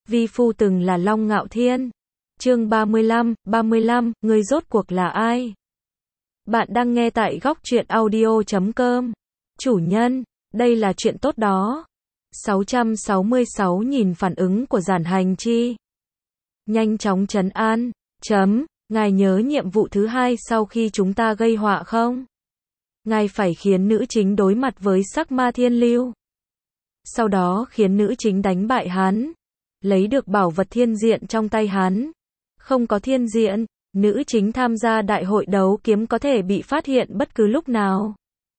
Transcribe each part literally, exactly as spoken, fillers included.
Vi phu từng là Long Ngạo Thiên. Chương ba mươi lăm, ba mươi lăm, người rốt cuộc là ai? Bạn đang nghe tại góc truyện audio chấm com. Chủ nhân, đây là chuyện tốt đó. sáu trăm sáu mươi sáu nhìn phản ứng của Giản Hành Chi. Nhanh chóng trấn an. Chấm, ngài nhớ nhiệm vụ thứ hai sau khi chúng ta gây họa không? Ngài phải khiến nữ chính đối mặt với Sắc Ma Thiên Lưu. Sau đó khiến nữ chính đánh bại hắn. Lấy được bảo vật thiên diện trong tay hắn. Không có thiên diện, nữ chính tham gia đại hội đấu kiếm có thể bị phát hiện bất cứ lúc nào.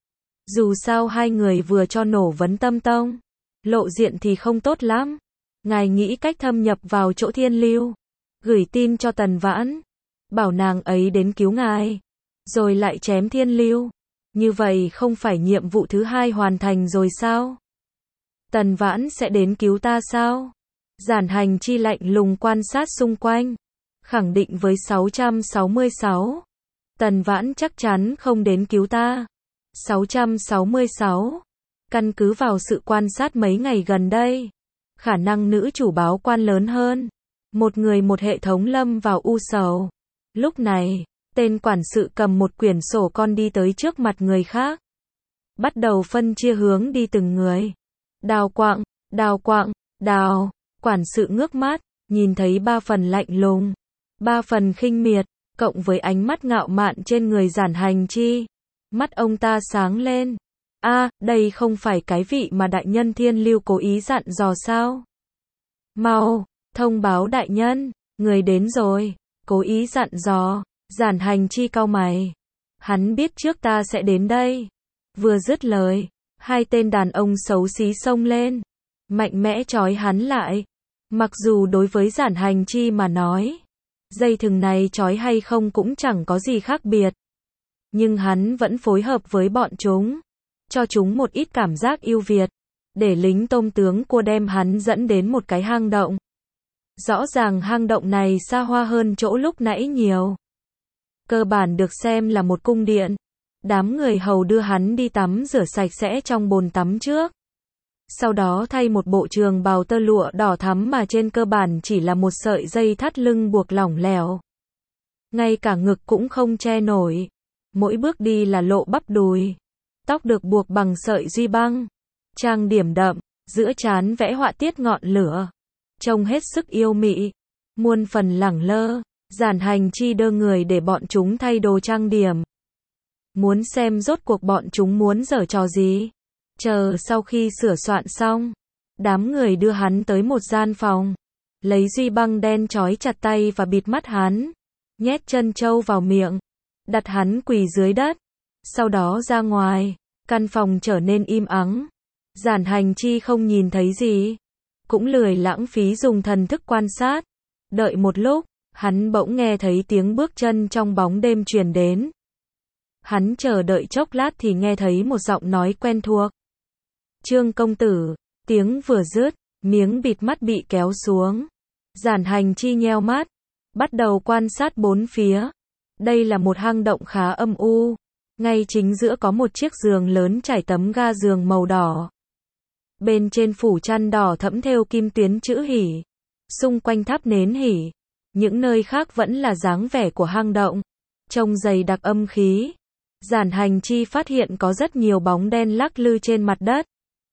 Dù sao hai người vừa cho nổ Vấn Tâm Tông. Lộ diện thì không tốt lắm. Ngài nghĩ cách thâm nhập vào chỗ Thiên Lưu. Gửi tin cho Tần Vãn. Bảo nàng ấy đến cứu ngài. Rồi lại chém Thiên Lưu. Như vậy không phải nhiệm vụ thứ hai hoàn thành rồi sao? Tần Vãn sẽ đến cứu ta sao? Giản Hành Chi lạnh lùng quan sát xung quanh. Khẳng định với sáu trăm sáu mươi sáu. Tần Vãn chắc chắn không đến cứu ta. sáu trăm sáu mươi sáu. Căn cứ vào sự quan sát mấy ngày gần đây. Khả năng nữ chủ báo quan lớn hơn. Một người một hệ thống lâm vào u sầu. Lúc này, tên quản sự cầm một quyển sổ con đi tới trước mặt người khác. Bắt đầu phân chia hướng đi từng người. Đào Quạng, Đào Quạng, Đào. Quản sự ngước mắt, nhìn thấy ba phần lạnh lùng. Ba phần khinh miệt, cộng với ánh mắt ngạo mạn trên người Giản Hành Chi. Mắt ông ta sáng lên. A, à, đây không phải cái vị mà đại nhân Thiên Lưu cố ý dặn dò sao? Mau, thông báo đại nhân, người đến rồi. Cố ý dặn dò. Giản Hành Chi cau mày. Hắn biết trước ta sẽ đến đây. Vừa dứt lời, hai tên đàn ông xấu xí xông lên. Mạnh mẽ trói hắn lại. Mặc dù đối với Giản Hành Chi mà nói, dây thừng này trói hay không cũng chẳng có gì khác biệt. Nhưng hắn vẫn phối hợp với bọn chúng. Cho chúng một ít cảm giác ưu việt. Để lính tôm tướng cua đem hắn dẫn đến một cái hang động. Rõ ràng hang động này xa hoa hơn chỗ lúc nãy nhiều. Cơ bản được xem là một cung điện. Đám người hầu đưa hắn đi tắm rửa sạch sẽ trong bồn tắm trước. Sau đó thay một bộ trường bào tơ lụa đỏ thắm mà trên cơ bản chỉ là một sợi dây thắt lưng buộc lỏng lẻo. Ngay cả ngực cũng không che nổi. Mỗi bước đi là lộ bắp đùi. Tóc được buộc bằng sợi duy băng. Trang điểm đậm, giữa trán vẽ họa tiết ngọn lửa. Trông hết sức yêu mị. Muôn phần lẳng lơ. Giản Hành Chi đơ người để bọn chúng thay đồ trang điểm. Muốn xem rốt cuộc bọn chúng muốn giở trò gì. Chờ sau khi sửa soạn xong, đám người đưa hắn tới một gian phòng. Lấy duy băng đen trói chặt tay và bịt mắt hắn. Nhét chân trâu vào miệng. Đặt hắn quỳ dưới đất. Sau đó ra ngoài. Căn phòng trở nên im ắng. Giản Hành Chi không nhìn thấy gì. Cũng lười lãng phí dùng thần thức quan sát. Đợi một lúc, hắn bỗng nghe thấy tiếng bước chân trong bóng đêm truyền đến. Hắn chờ đợi chốc lát thì nghe thấy một giọng nói quen thuộc. Trương công tử, tiếng vừa dứt, miếng bịt mắt bị kéo xuống. Giản Hành Chi nheo mắt, bắt đầu quan sát bốn phía. Đây là một hang động khá âm u. Ngay chính giữa có một chiếc giường lớn trải tấm ga giường màu đỏ. Bên trên phủ chăn đỏ thẫm thêu kim tuyến chữ hỉ. Xung quanh thắp nến hỉ. Những nơi khác vẫn là dáng vẻ của hang động. Trông dày đặc âm khí. Giản Hành Chi phát hiện có rất nhiều bóng đen lắc lư trên mặt đất.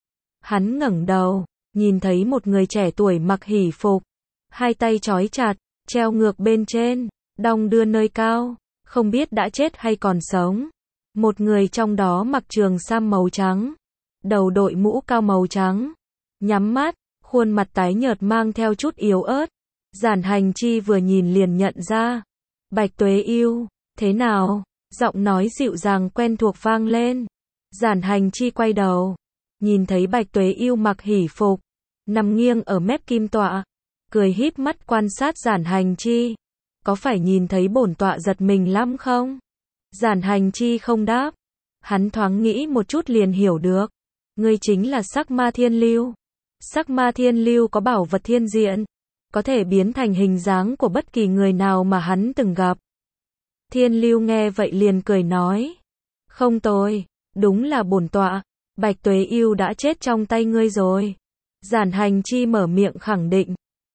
Hắn ngẩng đầu, nhìn thấy một người trẻ tuổi mặc hỉ phục. Hai tay trói chặt, treo ngược bên trên, đong đưa nơi cao, không biết đã chết hay còn sống. Một người trong đó mặc trường sam màu trắng, đầu đội mũ cao màu trắng, nhắm mắt, khuôn mặt tái nhợt mang theo chút yếu ớt. Giản Hành Chi vừa nhìn liền nhận ra. Bạch Tuế Yêu, thế nào? Giọng nói dịu dàng quen thuộc vang lên. Giản Hành Chi quay đầu, nhìn thấy Bạch Tuế Yêu mặc hỉ phục, nằm nghiêng ở mép kim tọa, cười híp mắt quan sát Giản Hành Chi. Có phải nhìn thấy bổn tọa giật mình lắm không? Giản Hành Chi không đáp. Hắn thoáng nghĩ một chút liền hiểu được. Ngươi chính là Sắc Ma Thiên Lưu. Sắc Ma Thiên Lưu có bảo vật thiên diện, có thể biến thành hình dáng của bất kỳ người nào mà hắn từng gặp. Thiên Lưu nghe vậy liền cười nói. Không tồi, đúng là bổn tọa. Bạch Tuế Yêu đã chết trong tay ngươi rồi. Giản Hành Chi mở miệng khẳng định.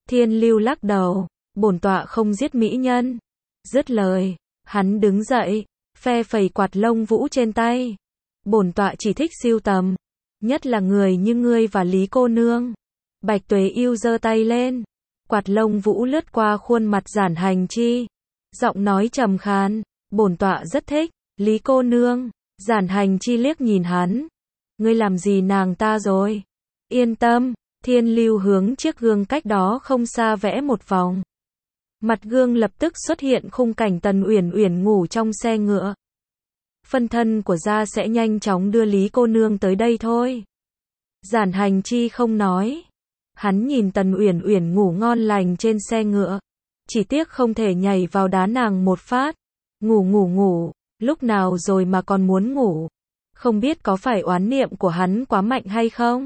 Thiên Lưu lắc đầu, bổn tọa không giết mỹ nhân. Dứt lời, hắn đứng dậy, phe phẩy quạt lông vũ trên tay. Bổn tọa chỉ thích sưu tầm, nhất là người như ngươi và Lý cô nương. Bạch Tuế Yêu giơ tay lên, quạt lông vũ lướt qua khuôn mặt Giản Hành Chi, giọng nói trầm khàn, bổn tọa rất thích, Lý cô nương. Giản Hành Chi liếc nhìn hắn, ngươi làm gì nàng ta rồi? Yên tâm. Thiên Lưu hướng chiếc gương cách đó không xa vẽ một vòng. Mặt gương lập tức xuất hiện khung cảnh Tần Uyển Uyển ngủ trong xe ngựa. Phân thân của gia sẽ nhanh chóng đưa Lý cô nương tới đây thôi. Giản Hành Chi không nói. Hắn nhìn Tần Uyển Uyển ngủ ngon lành trên xe ngựa. Chỉ tiếc không thể nhảy vào đá nàng một phát. Ngủ ngủ ngủ, lúc nào rồi mà còn muốn ngủ. Không biết có phải oán niệm của hắn quá mạnh hay không?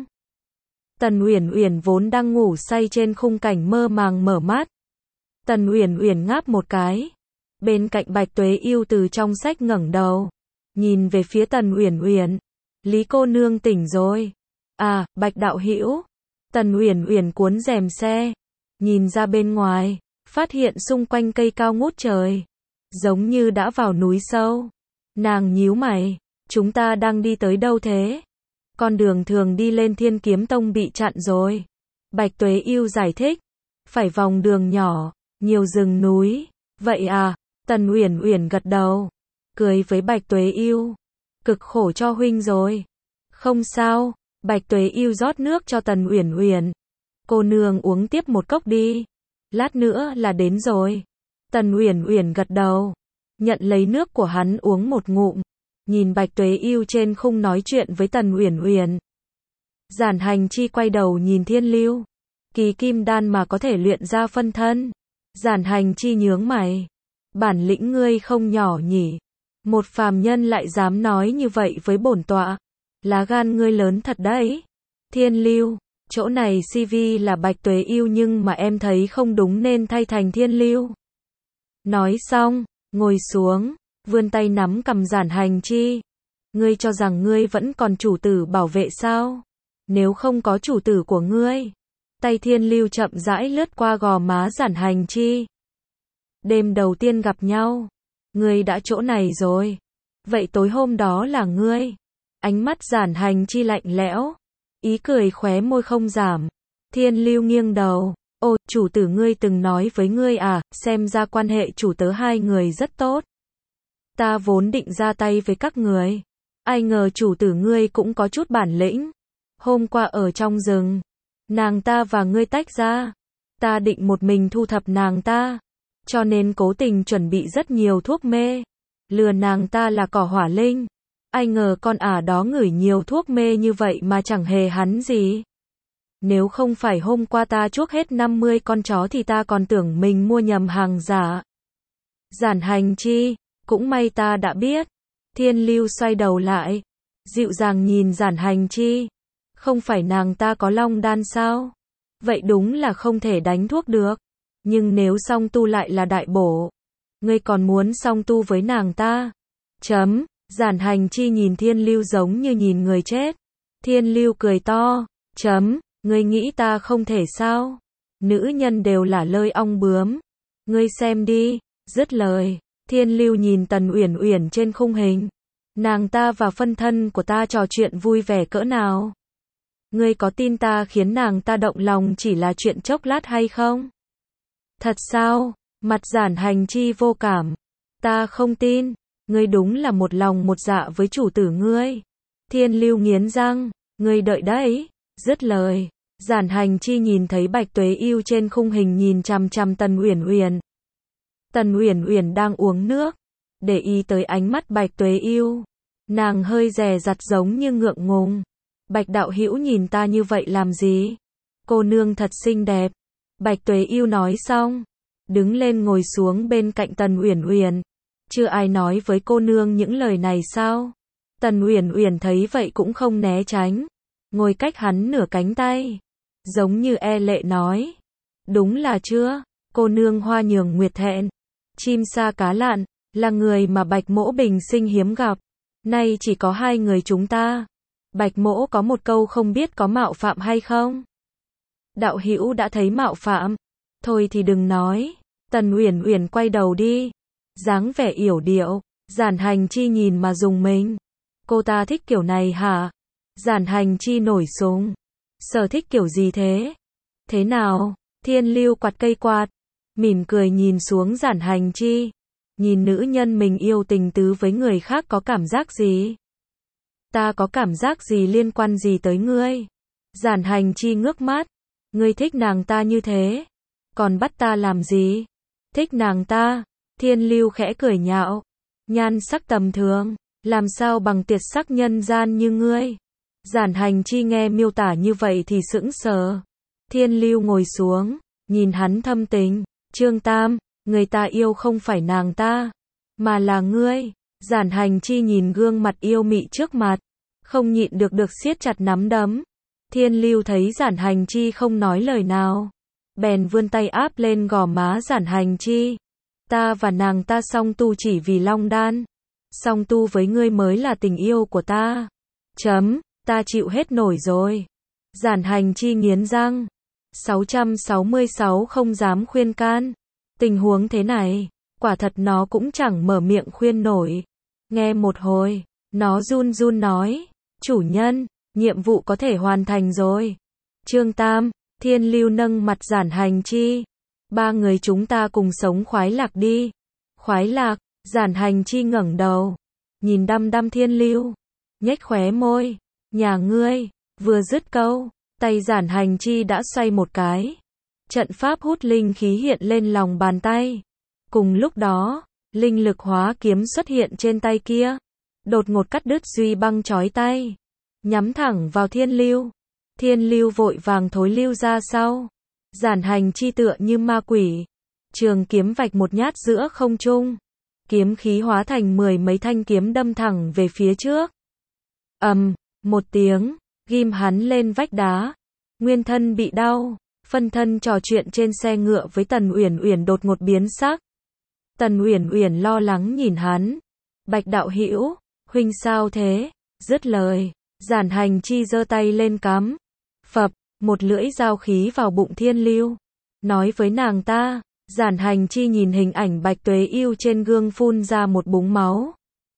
Tần Uyển Uyển vốn đang ngủ say trên khung cảnh mơ màng mở mắt. Tần Uyển Uyển ngáp một cái. Bên cạnh Bạch Tuế Yêu từ trong sách ngẩng đầu, nhìn về phía Tần Uyển Uyển. Lý cô nương tỉnh rồi. À, Bạch đạo hữu. Tần Uyển Uyển cuốn rèm xe, nhìn ra bên ngoài, phát hiện xung quanh cây cao ngút trời, giống như đã vào núi sâu. Nàng nhíu mày, chúng ta đang đi tới đâu thế? Con đường thường đi lên Thiên Kiếm Tông bị chặn rồi. Bạch Tuế Yêu giải thích, phải vòng đường nhỏ, nhiều rừng núi. Vậy à? Tần Uyển Uyển gật đầu, cười với Bạch Tuế Yêu. Cực khổ cho huynh rồi. Không sao. Bạch Tuế Yêu rót nước cho Tần Uyển Uyển. Cô nương uống tiếp một cốc đi. Lát nữa là đến rồi. Tần Uyển Uyển gật đầu, nhận lấy nước của hắn uống một ngụm, nhìn Bạch Tuế Yêu trên khung nói chuyện với Tần Uyển Uyển. Giản Hành Chi quay đầu nhìn Thiên Lưu. Kỳ kim đan mà có thể luyện ra phân thân. Giản Hành Chi nhướng mày. Bản lĩnh ngươi không nhỏ nhỉ. Một phàm nhân lại dám nói như vậy với bổn tọa. Lá gan ngươi lớn thật đấy. Thiên Lưu, chỗ này xê vê là Bạch Tuế Yêu nhưng mà em thấy không đúng nên thay thành Thiên Lưu. Nói xong, ngồi xuống, vươn tay nắm cầm Giản Hành Chi. Ngươi cho rằng ngươi vẫn còn chủ tử bảo vệ sao? Nếu không có chủ tử của ngươi. Tay Thiên Lưu chậm rãi lướt qua gò má Giản Hành Chi. Đêm đầu tiên gặp nhau, ngươi đã chỗ này rồi. Vậy tối hôm đó là ngươi. Ánh mắt Giản Hành Chi lạnh lẽo, ý cười khóe môi không giảm. Thiên Lưu nghiêng đầu, ô, chủ tử ngươi từng nói với ngươi à, xem ra quan hệ chủ tớ hai người rất tốt. Ta vốn định ra tay với các người, ai ngờ chủ tử ngươi cũng có chút bản lĩnh. Hôm qua ở trong rừng, nàng ta và ngươi tách ra, ta định một mình thu thập nàng ta, cho nên cố tình chuẩn bị rất nhiều thuốc mê, lừa nàng ta là cỏ hỏa linh. Ai ngờ con ả đó ngửi nhiều thuốc mê như vậy mà chẳng hề hắn gì. Nếu không phải hôm qua ta chuốc hết năm mươi con chó thì ta còn tưởng mình mua nhầm hàng giả. Giản Hành Chi, cũng may ta đã biết. Thiên Lưu xoay đầu lại, dịu dàng nhìn Giản Hành Chi. Không phải nàng ta có long đan sao? Vậy đúng là không thể đánh thuốc được. Nhưng nếu song tu lại là đại bổ. Ngươi còn muốn song tu với nàng ta? Chấm. Giản Hành Chi nhìn Thiên Lưu giống như nhìn người chết. Thiên Lưu cười to. Chấm. Ngươi nghĩ ta không thể sao? Nữ nhân đều là lơi ong bướm. Ngươi xem đi. Dứt lời, Thiên Lưu nhìn Tần Uyển Uyển trên khung hình. Nàng ta và phân thân của ta trò chuyện vui vẻ cỡ nào? Ngươi có tin ta khiến nàng ta động lòng chỉ là chuyện chốc lát hay không? Thật sao? Mặt Giản Hành Chi vô cảm. Ta không tin. Ngươi đúng là một lòng một dạ với chủ tử ngươi. Thiên Lưu nghiến răng. Ngươi đợi đấy. Dứt lời, Giản Hành Chi nhìn thấy Bạch Tuế Yêu trên khung hình nhìn chằm chằm Tần Uyển Uyển. Tần Uyển Uyển đang uống nước, để ý tới ánh mắt Bạch Tuế Yêu. Nàng hơi dè dặt giống như ngượng ngùng. Bạch đạo hữu nhìn ta như vậy làm gì? Cô nương thật xinh đẹp. Bạch Tuế Yêu nói xong, đứng lên ngồi xuống bên cạnh Tần Uyển Uyển. Chưa ai nói với cô nương những lời này sao? Tần Uyển Uyển thấy vậy cũng không né tránh, ngồi cách hắn nửa cánh tay, giống như e lệ nói. Đúng là chưa? Cô nương hoa nhường nguyệt thẹn, chim sa cá lặn, là người mà Bạch Mỗ bình sinh hiếm gặp. Nay chỉ có hai người chúng ta. Bạch Mỗ có một câu không biết có mạo phạm hay không? Đạo hữu đã thấy mạo phạm, Thôi thì đừng nói. Tần Uyển Uyển quay đầu đi. Dáng vẻ yểu điệu. Giản Hành Chi nhìn mà dùng mình. Cô ta thích kiểu này hả? Giản Hành Chi nổi súng. Sở thích kiểu gì thế? Thế nào? Thiên Lưu quạt cây quạt. Mỉm cười nhìn xuống Giản Hành Chi. Nhìn nữ nhân mình yêu tình tứ với người khác có cảm giác gì? Ta có cảm giác gì liên quan gì tới ngươi? Giản Hành Chi ngước mắt. Ngươi thích nàng ta như thế. Còn bắt ta làm gì? Thích nàng ta. Thiên Lưu khẽ cười nhạo. Nhan sắc tầm thường. Làm sao bằng tuyệt sắc nhân gian như ngươi? Giản Hành Chi nghe miêu tả như vậy thì sững sờ. Thiên Lưu ngồi xuống. Nhìn hắn thâm tình. Trương Tam, người ta yêu không phải nàng ta. Mà là ngươi. Giản Hành Chi nhìn gương mặt yêu mị trước mặt. Không nhịn được được siết chặt nắm đấm. Thiên Lưu thấy Giản Hành Chi không nói lời nào. Bèn vươn tay áp lên gò má Giản Hành Chi. Ta và nàng ta song tu chỉ vì Long Đan. Song tu với ngươi mới là tình yêu của ta. Chấm, ta chịu hết nổi rồi. Giản Hành Chi nghiến răng. sáu trăm sáu mươi sáu không dám khuyên can. Tình huống thế này, quả thật nó cũng chẳng mở miệng khuyên nổi. Nghe một hồi, nó run run nói. Chủ nhân, nhiệm vụ có thể hoàn thành rồi. Trương Tam, Thiên Lưu nâng mặt Giản Hành Chi. Ba người chúng ta cùng sống khoái lạc đi. Khoái lạc, Giản Hành Chi ngẩng đầu. Nhìn đăm đăm Thiên Lưu. Nhếch khóe môi. Nhà ngươi, vừa dứt câu. Tay Giản Hành Chi đã xoay một cái. Trận pháp hút linh khí hiện lên lòng bàn tay. Cùng lúc đó, linh lực hóa kiếm xuất hiện trên tay kia. Đột ngột cắt đứt duy băng chói tay. Nhắm thẳng vào Thiên Lưu. Thiên Lưu vội vàng thối lưu ra sau. Giản Hành Chi tựa như ma quỷ. Trường kiếm vạch một nhát giữa không trung. Kiếm khí hóa thành mười mấy thanh kiếm đâm thẳng về phía trước. Ầm, một tiếng, ghim hắn lên vách đá. Nguyên thân bị đau. Phân thân trò chuyện trên xe ngựa với Tần Uyển Uyển đột ngột biến sắc. Tần Uyển Uyển lo lắng nhìn hắn. Bạch đạo hữu, huynh sao thế? Dứt lời, Giản Hành Chi giơ tay lên cắm. Phập, một lưỡi dao khí vào bụng Thiên Lưu. Nói với nàng ta. Giản Hành Chi nhìn hình ảnh Bạch Tuế Yêu trên gương phun ra một búng máu.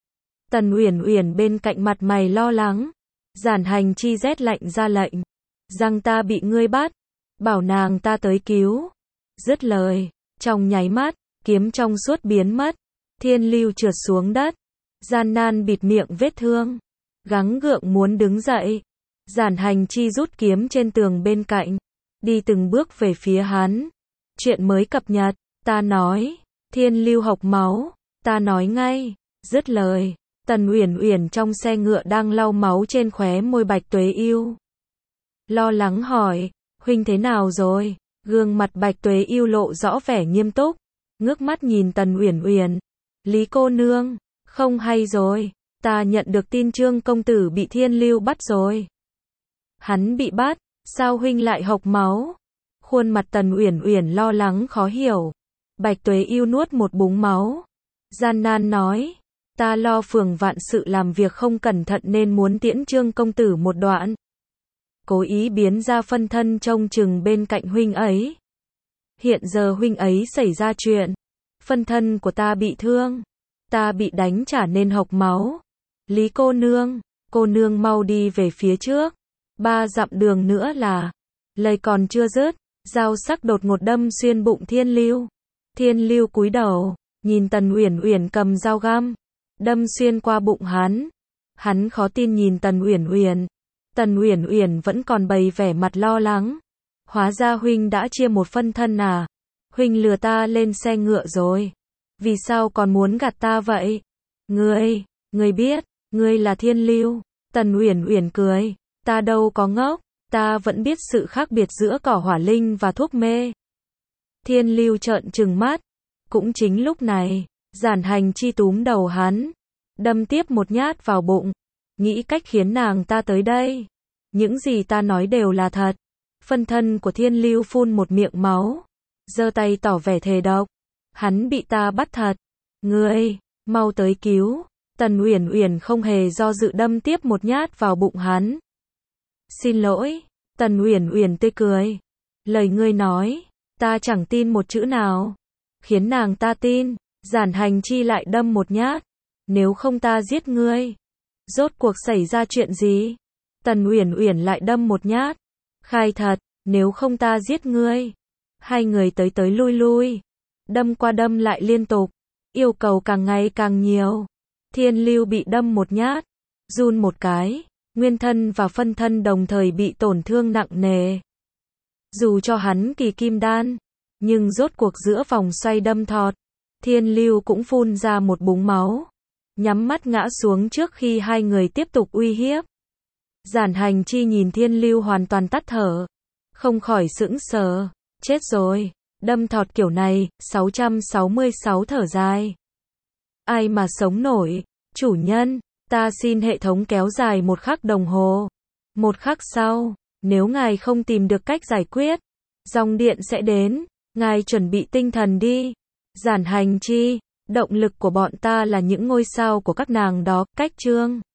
Tần Uyển Uyển bên cạnh mặt mày lo lắng. Giản Hành Chi rét lạnh ra lệnh. Rằng ta bị ngươi bắt. Bảo nàng ta tới cứu. Dứt lời. Trong nháy mắt, kiếm trong suốt biến mất. Thiên Lưu trượt xuống đất. Gian nan bịt miệng vết thương. Gắng gượng muốn đứng dậy. Giản Hành Chi rút kiếm trên tường bên cạnh. Đi từng bước về phía hắn. Chuyện mới cập nhật. Ta nói. Thiên Lưu hộc máu. Ta nói ngay. Dứt lời. Tần Uyển Uyển trong xe ngựa đang lau máu trên khóe môi Bạch Tuế Yêu. Lo lắng hỏi. Huynh thế nào rồi? Gương mặt Bạch Tuế Yêu lộ rõ vẻ nghiêm túc. Ngước mắt nhìn Tần Uyển Uyển. Lý cô nương. Không hay rồi. Ta nhận được tin Trương công tử bị Thiên Lưu bắt rồi. Hắn bị bắt. Sao huynh lại hộc máu? Khuôn mặt Tần Uyển Uyển lo lắng khó hiểu. Bạch Tuế Yêu nuốt một búng máu. Gian nan nói. Ta lo phường vạn sự làm việc không cẩn thận nên muốn tiễn Trương công tử một đoạn. Cố ý biến ra phân thân trông chừng bên cạnh huynh ấy. Hiện giờ huynh ấy xảy ra chuyện. Phân thân của ta bị thương. Ta bị đánh trả nên hộc máu. Lý cô nương. Cô nương mau đi về phía trước. Ba dặm đường nữa là. Lời còn chưa dứt. Dao sắc đột ngột đâm xuyên bụng Thiên Lưu. Thiên Lưu cúi đầu. Nhìn Tần Uyển Uyển cầm dao găm. Đâm xuyên qua bụng hắn. Hắn khó tin nhìn Tần Uyển Uyển. Tần Uyển Uyển vẫn còn bày vẻ mặt lo lắng. Hóa ra huynh đã chia một phân thân à? Huynh lừa ta lên xe ngựa rồi. Vì sao còn muốn gạt ta vậy? Ngươi, ngươi biết, ngươi là Thiên Lưu. Tần Uyển Uyển cười. Ta đâu có ngốc, ta vẫn biết sự khác biệt giữa cỏ hỏa linh và thuốc mê. Thiên Lưu trợn trừng mắt. Cũng chính lúc này, Giản Hành Chi túm đầu hắn. Đâm tiếp một nhát vào bụng. Nghĩ cách khiến nàng ta tới đây. Những gì ta nói đều là thật. Phân thân của Thiên Lưu phun một miệng máu. Giơ tay tỏ vẻ thề độc. Hắn bị ta bắt thật. Ngươi, mau tới cứu. Tần Uyển Uyển không hề do dự đâm tiếp một nhát vào bụng hắn. Xin lỗi. Tần Uyển Uyển tươi cười. Lời ngươi nói. Ta chẳng tin một chữ nào. Khiến nàng ta tin. Giản Hành Chi lại đâm một nhát. Nếu không ta giết ngươi. Rốt cuộc xảy ra chuyện gì? Tần Uyển Uyển lại đâm một nhát. Khai thật, nếu không ta giết ngươi. Hai người tới tới lui lui. Đâm qua đâm lại liên tục. Yêu cầu càng ngày càng nhiều. Thiên Lưu bị đâm một nhát. Run một cái. Nguyên thân và phân thân đồng thời bị tổn thương nặng nề. Dù cho hắn kỳ kim đan. Nhưng rốt cuộc giữa vòng xoay đâm thọt. Thiên Lưu cũng phun ra một búng máu. Nhắm mắt ngã xuống trước khi hai người tiếp tục uy hiếp. Giản Hành Chi nhìn Thiên Lưu hoàn toàn tắt thở. Không khỏi sững sờ. Chết rồi. Đâm thọt kiểu này, sáu trăm sáu mươi sáu thở dài. Ai mà sống nổi. Chủ nhân, ta xin hệ thống kéo dài một khắc đồng hồ. Một khắc sau, nếu ngài không tìm được cách giải quyết, dòng điện sẽ đến. Ngài chuẩn bị tinh thần đi. Giản Hành Chi, động lực của bọn ta là những ngôi sao của các nàng đó. Cách chương